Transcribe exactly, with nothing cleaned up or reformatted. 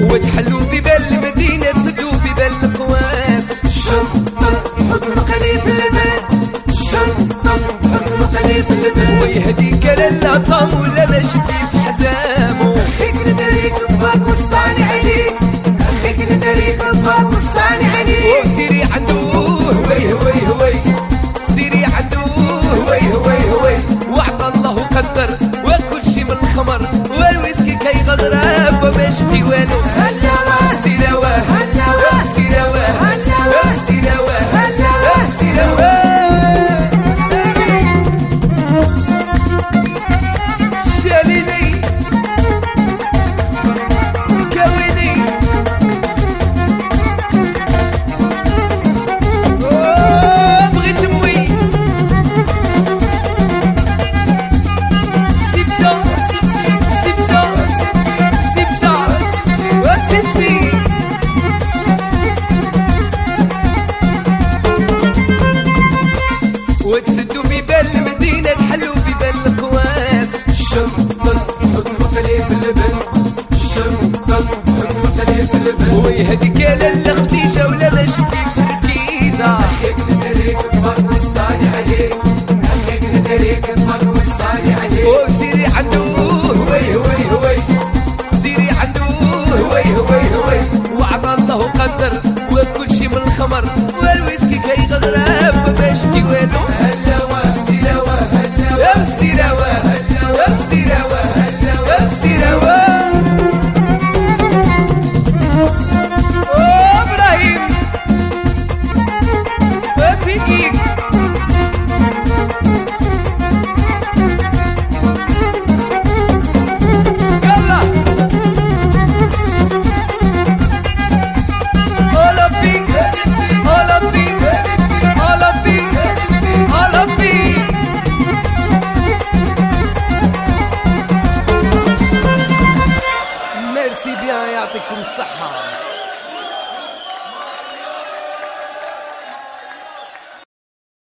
وتحلوا ببال المدينة تسدوا ببال القواس. شنطة حكم خليفة اللبن، شنطة حكم خليفة اللبن. ويهديك لالا طام ولا ما شدي في حزامه. أخيك نداريك باك وصاني عليك، أخيك نداريك باك وصاني عليك. وسيري عنده هوي هوي هوي، سيري عنده هوي هوي هوي. وعطى الله قدر وكل شي من الخمر، والويسكي كي غضرب وما شتي والو. هلا واه سيرا واه هلا واه سيرا واه هلا واه سيرا واه هلا واه سيرا واه. شاليني كويني أوه بغيت امي سيبسا سيبسا سيبسا وسيبسي. وتسدوا ببال المدينة تحلوا ببال القواس. شنطة حكم خليفة اللبن، شنطة حكم خليفة اللبن. ويهديك لالا خديجة ولا ما شدي في الركيزة. أخيك نداريك باك وصاني عليك، أخيك نداريك باك وصاني عليك. وسيري عنده هوي هوي هوي، سيري عنده هوي هوي هوي. وعطى الله قدر وكل شي من الخمر، والويسكي كي غضرب ما شتي والو. هلا واه سيرا واه هلا واه يا سيرا واه هلا واه يا سيرا واه هلا واه. يا سيرا واه. أوه ابراهيم ما فيكيك. يلا أولمبيك أولمبيك أولمبيك أولمبيك. ميرسي بيان يعطيكم الصحة.